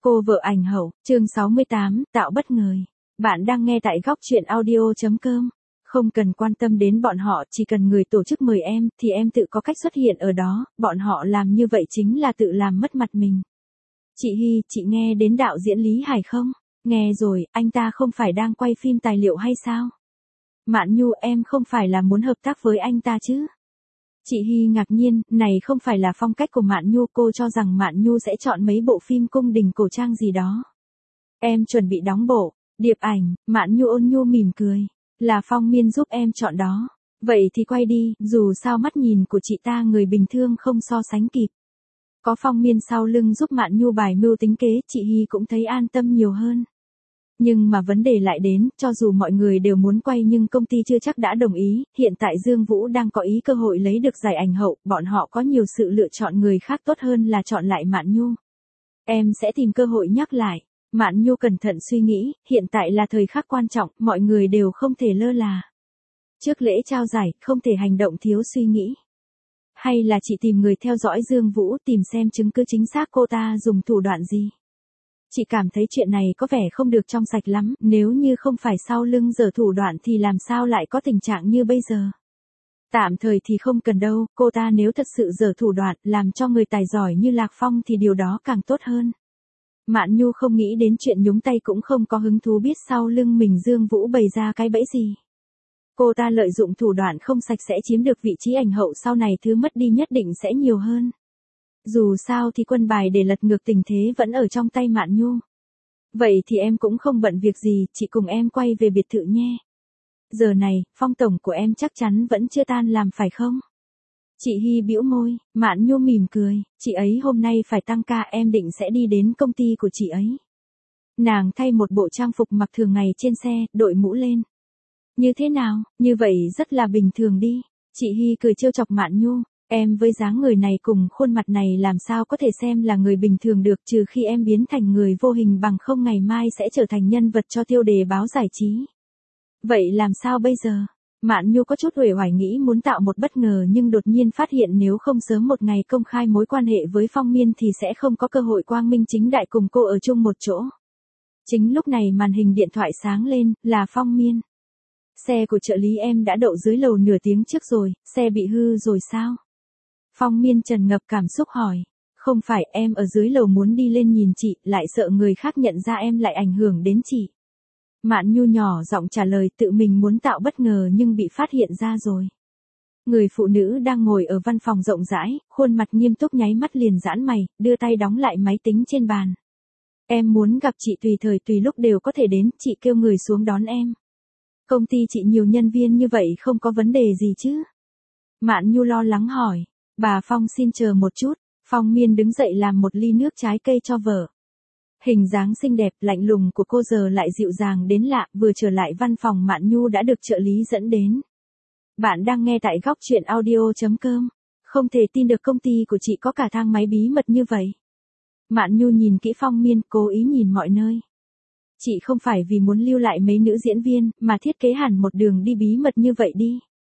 Cô vợ ảnh hậu, chương 68, tạo bất ngờ. Bạn đang nghe tại góc chuyện audio.com. Không cần quan tâm đến bọn họ, chỉ cần người tổ chức mời em, thì em tự có cách xuất hiện ở đó, bọn họ làm như vậy chính là tự làm mất mặt mình. Chị Hy, chị nghe đến đạo diễn Lý Hải không? Nghe rồi, anh ta không phải đang quay phim tài liệu hay sao? Mạn Nhu, em không phải là muốn hợp tác với anh ta chứ? Chị Hy ngạc nhiên, này không phải là phong cách của Mạn Nhu, cô cho rằng Mạn Nhu sẽ chọn mấy bộ phim cung đình cổ trang gì đó. Em chuẩn bị đóng bộ, điệp ảnh, Mạn Nhu ôn nhu mỉm cười. Là Phong Miên giúp em chọn đó. Vậy thì quay đi, dù sao mắt nhìn của chị ta người bình thường không so sánh kịp. Có Phong Miên sau lưng giúp Mạn Nhu bài mưu tính kế, chị Hy cũng thấy an tâm nhiều hơn. Nhưng mà vấn đề lại đến, cho dù mọi người đều muốn quay nhưng công ty chưa chắc đã đồng ý, hiện tại Dương Vũ đang có ý cơ hội lấy được giải ảnh hậu, bọn họ có nhiều sự lựa chọn người khác tốt hơn là chọn lại Mạn Nhu. Em sẽ tìm cơ hội nhắc lại. Mạn Nhu cẩn thận suy nghĩ, hiện tại là thời khắc quan trọng, mọi người đều không thể lơ là. Trước lễ trao giải, không thể hành động thiếu suy nghĩ. Hay là chị tìm người theo dõi Dương Vũ, tìm xem chứng cứ chính xác cô ta dùng thủ đoạn gì. Chị cảm thấy chuyện này có vẻ không được trong sạch lắm, nếu như không phải sau lưng giở thủ đoạn thì làm sao lại có tình trạng như bây giờ. Tạm thời thì không cần đâu, cô ta nếu thật sự giở thủ đoạn, làm cho người tài giỏi như Lạc Phong thì điều đó càng tốt hơn. Mạn Nhu không nghĩ đến chuyện nhúng tay cũng không có hứng thú biết sau lưng mình Dương Vũ bày ra cái bẫy gì. Cô ta lợi dụng thủ đoạn không sạch sẽ chiếm được vị trí ảnh hậu sau này thứ mất đi nhất định sẽ nhiều hơn. Dù sao thì quân bài để lật ngược tình thế vẫn ở trong tay Mạn Nhu. Vậy thì em cũng không bận việc gì, chị cùng em quay về biệt thự nhé. Giờ này, Phong tổng của em chắc chắn vẫn chưa tan làm phải không? Chị Hy bĩu môi, Mạn Nhu mỉm cười, chị ấy hôm nay phải tăng ca, em định sẽ đi đến công ty của chị ấy. Nàng thay một bộ trang phục mặc thường ngày trên xe, đội mũ lên. Như thế nào, như vậy rất là bình thường đi. Chị Hy cười trêu chọc Mạn Nhu, em với dáng người này cùng khuôn mặt này làm sao có thể xem là người bình thường được, trừ khi em biến thành người vô hình, bằng không ngày mai sẽ trở thành nhân vật cho tiêu đề báo giải trí. Vậy làm sao bây giờ? Mạn Nhu có chút uể oải nghĩ muốn tạo một bất ngờ nhưng đột nhiên phát hiện nếu không sớm một ngày công khai mối quan hệ với Phong Miên thì sẽ không có cơ hội quang minh chính đại cùng cô ở chung một chỗ. Chính lúc này màn hình điện thoại sáng lên, là Phong Miên. Xe của trợ lý em đã đậu dưới lầu nửa tiếng trước rồi, xe bị hư rồi sao? Phong Miên tràn ngập cảm xúc hỏi. Không phải, em ở dưới lầu muốn đi lên nhìn chị, lại sợ người khác nhận ra em lại ảnh hưởng đến chị. Mạn Nhu nhỏ giọng trả lời, tự mình muốn tạo bất ngờ nhưng bị phát hiện ra rồi. Người phụ nữ đang ngồi ở văn phòng rộng rãi, khuôn mặt nghiêm túc nháy mắt liền giãn mày, đưa tay đóng lại máy tính trên bàn. Em muốn gặp chị tùy thời tùy lúc đều có thể đến, chị kêu người xuống đón em. Công ty chị nhiều nhân viên như vậy không có vấn đề gì chứ? Mạn Nhu lo lắng hỏi. Bà Phong xin chờ một chút. Phong Miên đứng dậy làm một ly nước trái cây cho vợ. Hình dáng xinh đẹp, lạnh lùng của cô giờ lại dịu dàng đến lạ, vừa trở lại văn phòng Mạn Nhu đã được trợ lý dẫn đến. Bạn đang nghe tại góc chuyện audio.com. Không thể tin được công ty của chị có cả thang máy bí mật như vậy. Mạn Nhu nhìn kỹ Phong Miên, cố ý nhìn mọi nơi. Chị không phải vì muốn lưu lại mấy nữ diễn viên, mà thiết kế hẳn một đường đi bí mật như vậy đi.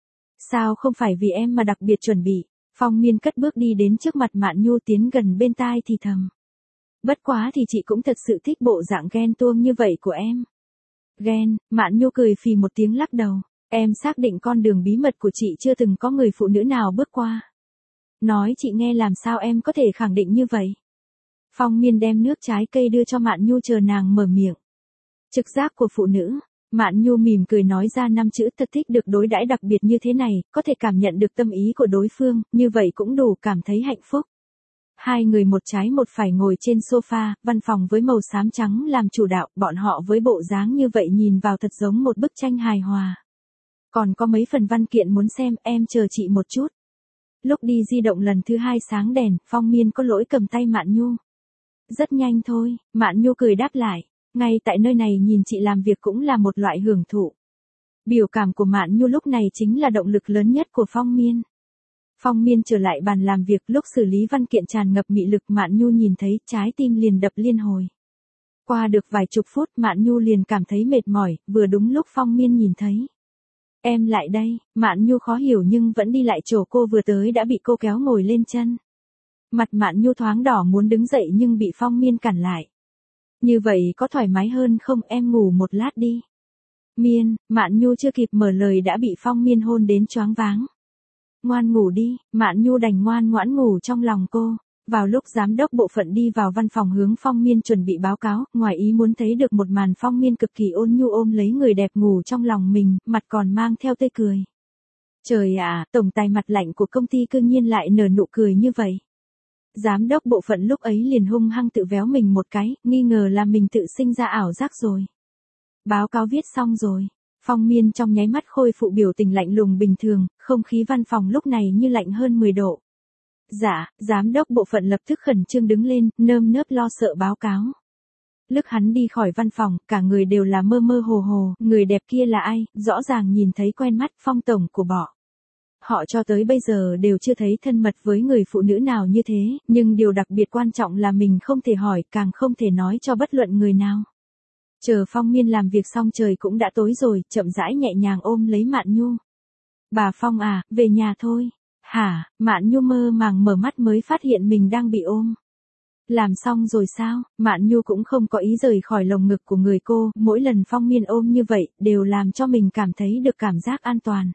Sao không phải vì em mà đặc biệt chuẩn bị. Phong Miên cất bước đi đến trước mặt Mạn Nhu, tiến gần bên tai thì thầm. Bất quá thì chị cũng thật sự thích bộ dạng ghen tuông như vậy của em. Ghen, Mạn Nhu cười phì một tiếng lắc đầu. Em xác định con đường bí mật của chị chưa từng có người phụ nữ nào bước qua. Nói chị nghe làm sao em có thể khẳng định như vậy. Phong Miên đem nước trái cây đưa cho Mạn Nhu chờ nàng mở miệng. Trực giác của phụ nữ. Mạn Nhu mỉm cười nói ra 5 chữ, thật thích được đối đãi đặc biệt như thế này, có thể cảm nhận được tâm ý của đối phương, như vậy cũng đủ cảm thấy hạnh phúc. Hai người một trái một phải ngồi trên sofa, văn phòng với màu xám trắng làm chủ đạo, bọn họ với bộ dáng như vậy nhìn vào thật giống một bức tranh hài hòa. Còn có mấy phần văn kiện muốn xem, em chờ chị một chút. Lúc đi di động lần thứ 2 sáng đèn, Phong Miên có lỗi cầm tay Mạn Nhu. Rất nhanh thôi, Mạn Nhu cười đáp lại. Ngay tại nơi này nhìn chị làm việc cũng là một loại hưởng thụ. Biểu cảm của Mạn Nhu lúc này chính là động lực lớn nhất của Phong Miên. Phong Miên trở lại bàn làm việc, lúc xử lý văn kiện tràn ngập mị lực, Mạn Nhu nhìn thấy, trái tim liền đập liên hồi. Qua được vài chục phút, Mạn Nhu liền cảm thấy mệt mỏi, vừa đúng lúc Phong Miên nhìn thấy. Em lại đây, Mạn Nhu khó hiểu nhưng vẫn đi lại chỗ cô vừa tới đã bị cô kéo ngồi lên chân. Mặt Mạn Nhu thoáng đỏ muốn đứng dậy nhưng bị Phong Miên cản lại. Như vậy có thoải mái hơn không, em ngủ một lát đi. Miên, Mạn Nhu chưa kịp mở lời đã bị Phong Miên hôn đến choáng váng. Ngoan ngủ đi, Mạn Nhu đành ngoan ngoãn ngủ trong lòng cô. Vào lúc giám đốc bộ phận đi vào văn phòng hướng Phong Miên chuẩn bị báo cáo, ngoài ý muốn thấy được một màn Phong Miên cực kỳ ôn nhu ôm lấy người đẹp ngủ trong lòng mình, mặt còn mang theo tươi cười. Trời ạ, tổng tài mặt lạnh của công ty cư nhiên lại nở nụ cười như vậy. Giám đốc bộ phận lúc ấy liền hung hăng tự véo mình một cái, nghi ngờ là mình tự sinh ra ảo giác rồi. Báo cáo viết xong rồi. Phong Miên trong nháy mắt khôi phục biểu tình lạnh lùng bình thường, không khí văn phòng lúc này như lạnh hơn 10 độ. Dạ, giám đốc bộ phận lập tức khẩn trương đứng lên, nơm nớp lo sợ báo cáo. Lúc hắn đi khỏi văn phòng, cả người đều là mơ mơ hồ hồ, người đẹp kia là ai, rõ ràng nhìn thấy quen mắt, Phong tổng của bọn. Họ cho tới bây giờ đều chưa thấy thân mật với người phụ nữ nào như thế, nhưng điều đặc biệt quan trọng là mình không thể hỏi, càng không thể nói cho bất luận người nào. Chờ Phong Miên làm việc xong trời cũng đã tối rồi, chậm rãi nhẹ nhàng ôm lấy Mạn Nhu. Bà Phong à, về nhà thôi. Hả, Mạn Nhu mơ màng mở mắt mới phát hiện mình đang bị ôm. Làm xong rồi sao, Mạn Nhu cũng không có ý rời khỏi lồng ngực của người cô, mỗi lần Phong Miên ôm như vậy, đều làm cho mình cảm thấy được cảm giác an toàn.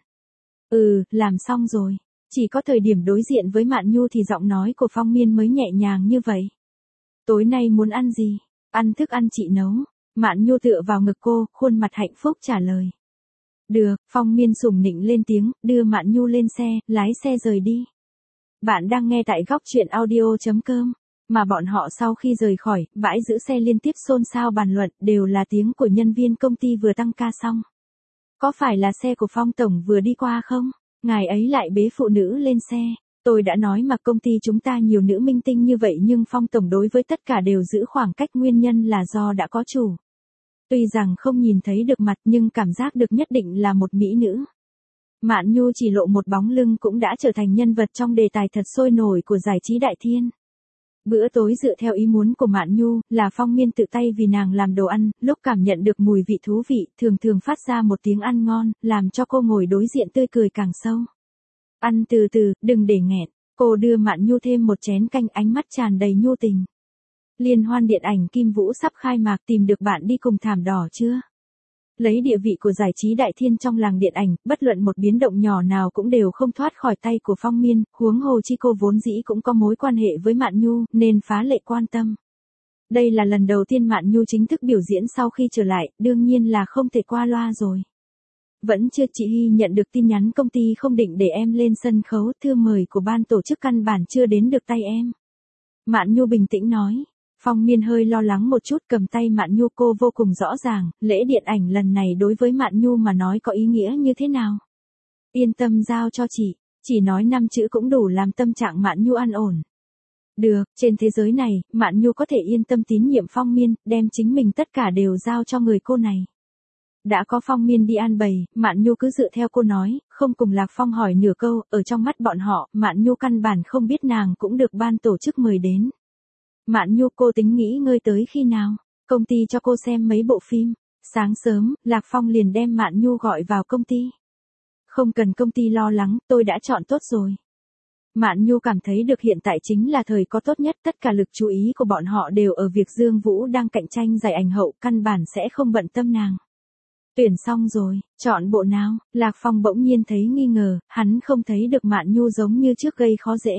Làm xong rồi. Chỉ có thời điểm đối diện với Mạn Nhu thì giọng nói của Phong Miên mới nhẹ nhàng như vậy. Tối nay muốn ăn gì? Ăn thức ăn chị nấu. Mạn Nhu tựa vào ngực cô, khuôn mặt hạnh phúc trả lời. Được, Phong Miên sủng nịnh lên tiếng, đưa Mạn Nhu lên xe, lái xe rời đi. Bạn đang nghe tại góc truyện audio.com. Mà bọn họ sau khi rời khỏi, bãi giữ xe liên tiếp xôn xao bàn luận, đều là tiếng của nhân viên công ty vừa tăng ca xong. Có phải là xe của Phong tổng vừa đi qua không? Ngài ấy lại bế phụ nữ lên xe. Tôi đã nói mà công ty chúng ta nhiều nữ minh tinh như vậy nhưng Phong tổng đối với tất cả đều giữ khoảng cách, nguyên nhân là do đã có chủ. Tuy rằng không nhìn thấy được mặt nhưng cảm giác được nhất định là một mỹ nữ. Mạn Nhu chỉ lộ một bóng lưng cũng đã trở thành nhân vật trong đề tài thật sôi nổi của giải trí đại thiên. Bữa tối dựa theo ý muốn của Mạn Nhu, là Phong Miên tự tay vì nàng làm đồ ăn, lúc cảm nhận được mùi vị thú vị, thường thường phát ra một tiếng ăn ngon, làm cho cô ngồi đối diện tươi cười càng sâu. Ăn từ từ, đừng để nghẹn, cô đưa Mạn Nhu thêm một chén canh, ánh mắt tràn đầy nhu tình. Liên hoan điện ảnh Kim Vũ sắp khai mạc, tìm được bạn đi cùng thảm đỏ chưa? Lấy địa vị của giải trí đại thiên trong làng điện ảnh, bất luận một biến động nhỏ nào cũng đều không thoát khỏi tay của Phong Miên, huống hồ chi cô vốn dĩ cũng có mối quan hệ với Mạn Nhu, nên phá lệ quan tâm. Đây là lần đầu tiên Mạn Nhu chính thức biểu diễn sau khi trở lại, đương nhiên là không thể qua loa rồi. Vẫn chưa, chị Hy nhận được tin nhắn công ty không định để em lên sân khấu, thư mời của ban tổ chức căn bản chưa đến được tay em. Mạn Nhu bình tĩnh nói. Phong Miên hơi lo lắng một chút, cầm tay Mạn Nhu, cô vô cùng rõ ràng, lễ điện ảnh lần này đối với Mạn Nhu mà nói có ý nghĩa như thế nào. Yên tâm giao cho chị, chỉ nói 5 chữ cũng đủ làm tâm trạng Mạn Nhu an ổn. Được, trên thế giới này, Mạn Nhu có thể yên tâm tín nhiệm Phong Miên, đem chính mình tất cả đều giao cho người cô này. Đã có Phong Miên đi an bày, Mạn Nhu cứ dựa theo cô nói, không cùng Lạc Phong hỏi nửa câu, ở trong mắt bọn họ, Mạn Nhu căn bản không biết nàng cũng được ban tổ chức mời đến. Mạn Nhu, cô tính nghỉ ngơi tới khi nào? Công ty cho cô xem mấy bộ phim. Sáng sớm, Lạc Phong liền đem Mạn Nhu gọi vào công ty. Không cần công ty lo lắng, tôi đã chọn tốt rồi. Mạn Nhu cảm thấy được hiện tại chính là thời có tốt nhất, tất cả lực chú ý của bọn họ đều ở việc Dương Vũ đang cạnh tranh giải ảnh hậu, căn bản sẽ không bận tâm nàng. Tuyển xong rồi, chọn bộ nào? Lạc Phong bỗng nhiên thấy nghi ngờ, hắn không thấy được Mạn Nhu giống như trước gây khó dễ.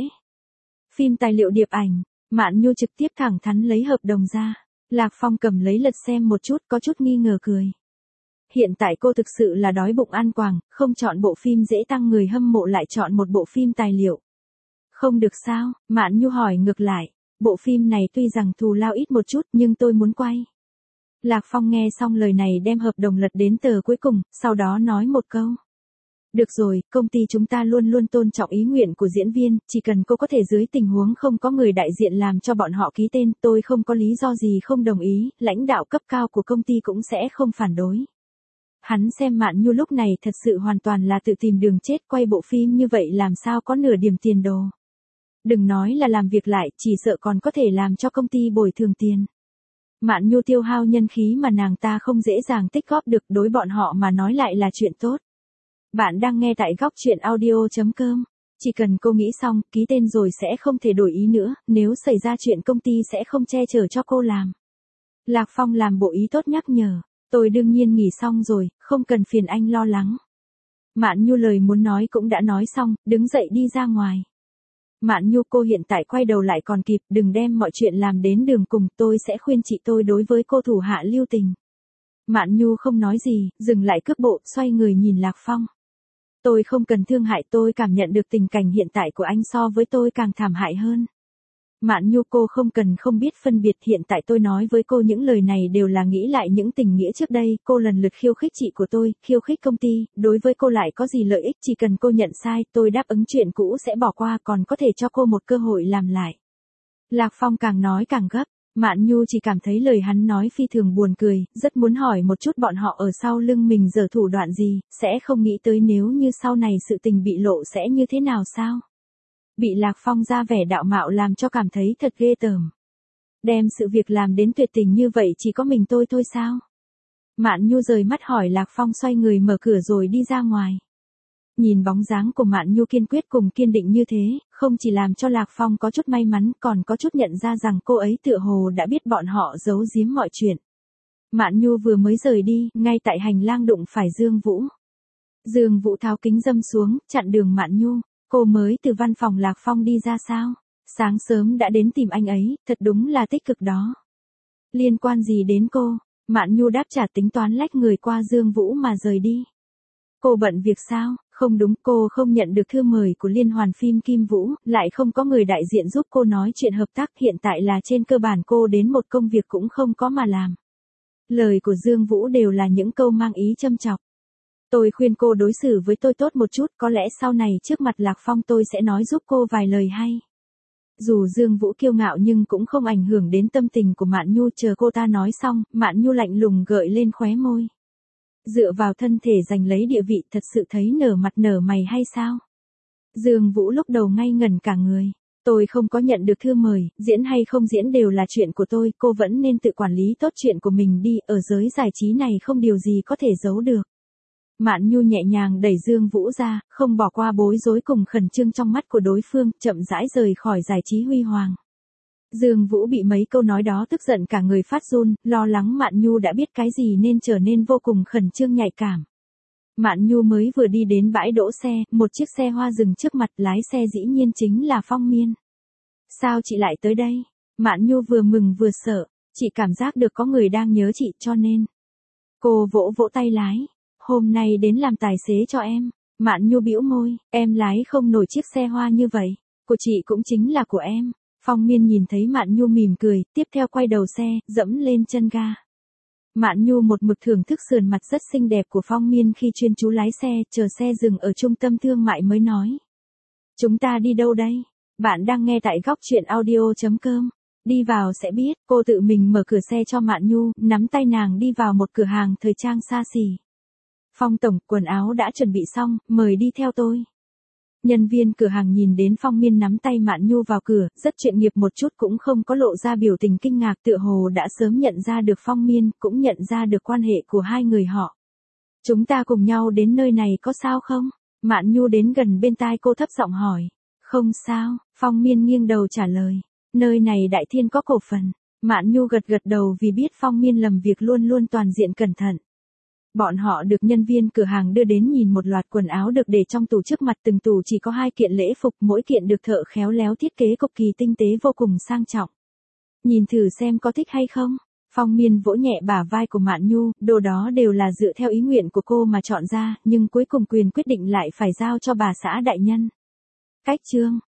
Phim tài liệu điệp ảnh. Mạn Nhu trực tiếp thẳng thắn lấy hợp đồng ra. Lạc Phong cầm lấy lật xem một chút, có chút nghi ngờ cười. Hiện tại cô thực sự là đói bụng ăn quàng, không chọn bộ phim dễ tăng người hâm mộ lại chọn một bộ phim tài liệu. Không được sao? Mạn Nhu hỏi ngược lại. Bộ phim này tuy rằng thù lao ít một chút nhưng tôi muốn quay. Lạc Phong nghe xong lời này đem hợp đồng lật đến tờ cuối cùng, sau đó nói một câu. Được rồi, công ty chúng ta luôn luôn tôn trọng ý nguyện của diễn viên, chỉ cần cô có thể dưới tình huống không có người đại diện làm cho bọn họ ký tên, tôi không có lý do gì không đồng ý, lãnh đạo cấp cao của công ty cũng sẽ không phản đối. Hắn xem Mạn Nhu lúc này thật sự hoàn toàn là tự tìm đường chết, quay bộ phim như vậy làm sao có nửa điểm tiền đồ. Đừng nói là làm việc lại, chỉ sợ còn có thể làm cho công ty bồi thường tiền. Mạn Nhu tiêu hao nhân khí mà nàng ta không dễ dàng tích góp được, đối bọn họ mà nói lại là chuyện tốt. Bạn đang nghe tại góc truyện audio.com. Chỉ cần cô nghĩ xong, ký tên rồi sẽ không thể đổi ý nữa, nếu xảy ra chuyện công ty sẽ không che chở cho cô làm. Lạc Phong làm bộ ý tốt nhắc nhở. Tôi đương nhiên nghỉ xong rồi, không cần phiền anh lo lắng. Mạn Nhu lời muốn nói cũng đã nói xong, đứng dậy đi ra ngoài. Mạn Nhu cô hiện tại quay đầu lại còn kịp, đừng đem mọi chuyện làm đến đường cùng, tôi sẽ khuyên chị tôi đối với cô thủ hạ lưu tình. Mạn Nhu không nói gì, dừng lại cước bộ, xoay người nhìn Lạc Phong. Tôi không cần thương hại, tôi cảm nhận được tình cảnh hiện tại của anh so với tôi càng thảm hại hơn. Mạn Nhu cô không cần không biết phân biệt, hiện tại tôi nói với cô những lời này đều là nghĩ lại những tình nghĩa trước đây, cô lần lượt khiêu khích chị của tôi, khiêu khích công ty, đối với cô lại có gì lợi ích, chỉ cần cô nhận sai, tôi đáp ứng chuyện cũ sẽ bỏ qua, còn có thể cho cô một cơ hội làm lại. Lạc Phong càng nói càng gấp, Mạn Nhu chỉ cảm thấy lời hắn nói phi thường buồn cười, rất muốn hỏi một chút bọn họ ở sau lưng mình giở thủ đoạn gì, sẽ không nghĩ tới nếu như sau này sự tình bị lộ sẽ như thế nào sao? Bị Lạc Phong ra vẻ đạo mạo làm cho cảm thấy thật ghê tởm. Đem sự việc làm đến tuyệt tình như vậy chỉ có mình tôi thôi sao? Mạn Nhu rời mắt hỏi Lạc Phong, xoay người mở cửa rồi đi ra ngoài. Nhìn bóng dáng của Mạn Nhu kiên quyết cùng kiên định như thế, không chỉ làm cho Lạc Phong có chút may mắn, còn có chút nhận ra rằng cô ấy tựa hồ đã biết bọn họ giấu giếm mọi chuyện. Mạn Nhu vừa mới rời đi, ngay tại hành lang đụng phải Dương Vũ. Dương Vũ tháo kính dâm xuống, chặn đường Mạn Nhu. Cô mới từ văn phòng Lạc Phong đi ra sao? Sáng sớm đã đến tìm anh ấy, thật đúng là tích cực đó. Liên quan gì đến cô? Mạn Nhu đáp trả, tính toán lách người qua Dương Vũ mà rời đi. Cô bận việc sao? Không đúng, cô không nhận được thư mời của liên hoàn phim Kim Vũ, lại không có người đại diện giúp cô nói chuyện hợp tác, hiện tại là trên cơ bản cô đến một công việc cũng không có mà làm. Lời của Dương Vũ đều là những câu mang ý châm chọc. Tôi khuyên cô đối xử với tôi tốt một chút, có lẽ sau này trước mặt Lạc Phong tôi sẽ nói giúp cô vài lời hay. Dù Dương Vũ kiêu ngạo nhưng cũng không ảnh hưởng đến tâm tình của Mạn Nhu, chờ cô ta nói xong, Mạn Nhu lạnh lùng gợi lên khóe môi. Dựa vào thân thể giành lấy địa vị thật sự thấy nở mặt nở mày hay sao? Dương Vũ lúc đầu ngây ngẩn cả người. Tôi không có nhận được thư mời, diễn hay không diễn đều là chuyện của tôi, cô vẫn nên tự quản lý tốt chuyện của mình đi, ở giới giải trí này không điều gì có thể giấu được. Mạn Nhu nhẹ nhàng đẩy Dương Vũ ra, không bỏ qua bối rối cùng khẩn trương trong mắt của đối phương, chậm rãi rời khỏi giải trí huy hoàng. Dương Vũ bị mấy câu nói đó tức giận cả người phát run, lo lắng Mạn Nhu đã biết cái gì nên trở nên vô cùng khẩn trương nhạy cảm. Mạn Nhu mới vừa đi đến bãi đỗ xe, một chiếc xe hoa dừng trước mặt, lái xe dĩ nhiên chính là Phong Miên. Sao chị lại tới đây? Mạn Nhu vừa mừng vừa sợ, chị cảm giác được có người đang nhớ chị cho nên. Cô vỗ vỗ tay lái. Hôm nay đến làm tài xế cho em. Mạn Nhu bĩu môi, em lái không nổi chiếc xe hoa như vậy. Của chị cũng chính là của em. Phong Miên nhìn thấy Mạn Nhu mỉm cười, tiếp theo quay đầu xe, dẫm lên chân ga. Mạn Nhu một mực thưởng thức sườn mặt rất xinh đẹp của Phong Miên khi chuyên chú lái xe, chờ xe dừng ở trung tâm thương mại mới nói. Chúng ta đi đâu đây? Bạn đang nghe tại góc truyện audio.com. Đi vào sẽ biết, cô tự mình mở cửa xe cho Mạn Nhu, nắm tay nàng đi vào một cửa hàng thời trang xa xỉ. Phong tổng, quần áo đã chuẩn bị xong, mời đi theo tôi. Nhân viên cửa hàng nhìn đến Phong Miên nắm tay Mạn Nhu vào cửa, rất chuyên nghiệp một chút, cũng không có lộ ra biểu tình kinh ngạc, tựa hồ đã sớm nhận ra được Phong Miên, cũng nhận ra được quan hệ của hai người họ. Chúng ta cùng nhau đến nơi này có sao không? Mạn Nhu đến gần bên tai cô thấp giọng hỏi. Không sao, Phong Miên nghiêng đầu trả lời. Nơi này Đại Thiên có cổ phần. Mạn Nhu gật gật đầu vì biết Phong Miên làm việc luôn luôn toàn diện cẩn thận. Bọn họ được nhân viên cửa hàng đưa đến nhìn một loạt quần áo được để trong tủ trước mặt, từng tủ chỉ có 2 kiện lễ phục, mỗi kiện được thợ khéo léo thiết kế cực kỳ tinh tế, vô cùng sang trọng. Nhìn thử xem có thích hay không? Phong Miên vỗ nhẹ bả vai của Mạn Nhu, đồ đó đều là dựa theo ý nguyện của cô mà chọn ra, nhưng cuối cùng quyền quyết định lại phải giao cho bà xã đại nhân. Cách chương